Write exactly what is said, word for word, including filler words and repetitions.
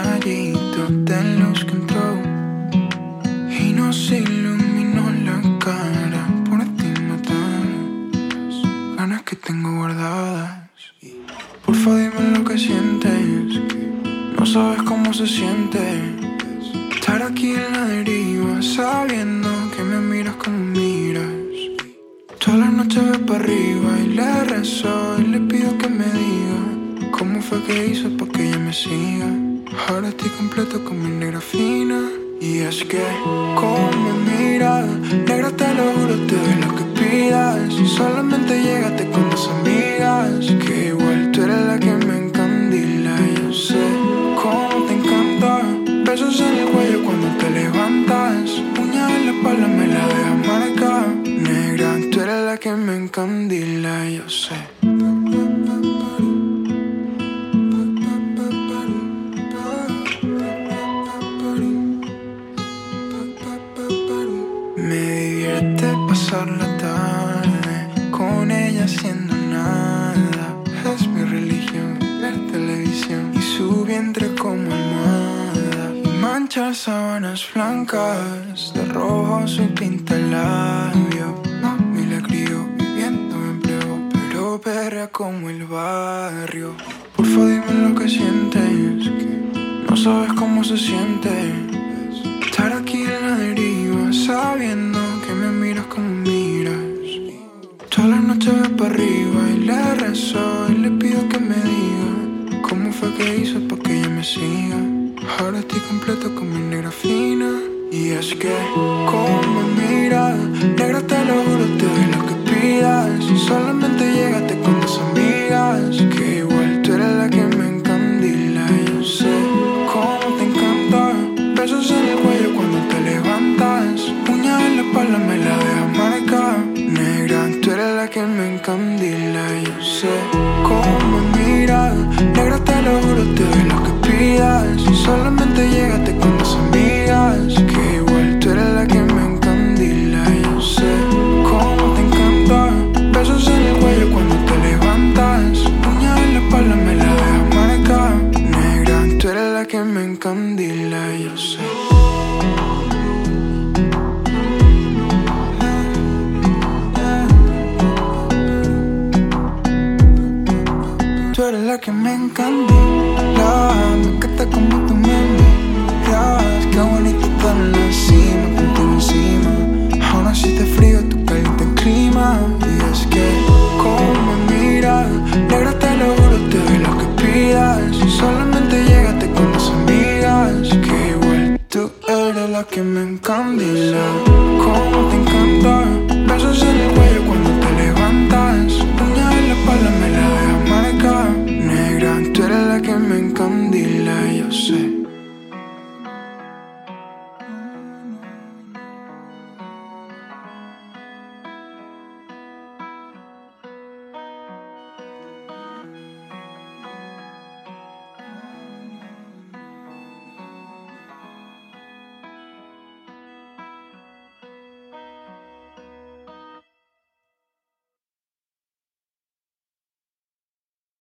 rayito de luz que entró y nos iluminó la cara. Por ti matar las ganas que tengo guardadas. Porfa dime lo que sientes, no sabes cómo se siente estar aquí en la deriva, sabiendo que me miras como miras. Todas las noches voy para arriba y le rezo y le pido que me diga cómo fue que hizo pa' que ella me siga. Ahora estoy completo con mi negra fina. Y es que, como me miras, negra te lo juro, te doy lo que pidas. Solamente llégate con tus amigas, que igual tú eres la que me encandila. Yo sé cómo te encanta, besos en el cuello cuando te levantas, uñas en la espalda me la dejas marca. Negra, tú eres la que me encandila, yo sé. Me divierte pasar la tarde con ella haciendo nada. Es mi religión, ver televisión y su vientre como almohada. Y manchar sábanas blancas de rojo su pinta el labio. Mami la crió viviendo en pleo, pero perrea como el barrio. Porfa dime lo que sientes, que no sabes cómo se siente estar aquí en la deriva, sabiendo que me miras como miras. Todas las noches voy para arriba y le rezo y le pido que me diga cómo fue que hizo pa' que ella me siga. Ahora estoy completo con mi negra fina. Y es que, como me miras, negra te lo juro, te doy lo que pidas. Solamente llégate con tus amigas, que igual tú eres la que me encandila. Yo sé cómo te encanta, besos en el cuello cuando te levantas, uñas en la espalda me la dejas marca. Negra, tú eres la que me encandila. Yo sé cómo me miras, negra te lo juro, te doy lo que pidas. Solamente llégate con tus amigas, que igual tú eres la que me encandila. Yo sé cómo te encanta, besos en el cuello cuando te levantas, uñas en la espalda me la dejas marca. Negra, tú eres la que me encandila, yo sé. Tú eres la que me encandila, me encanta como tú me miras. Qué bonito estar en la cima, contigo encima. Aún así te frío, tú caliente el clima. Y es que, como me miras, negra te lo juro, te doy lo que pidas. Solamente llégate con tus amigas, que igual tú eres la que me encandila. Como te encanta, besos en el cuello cuando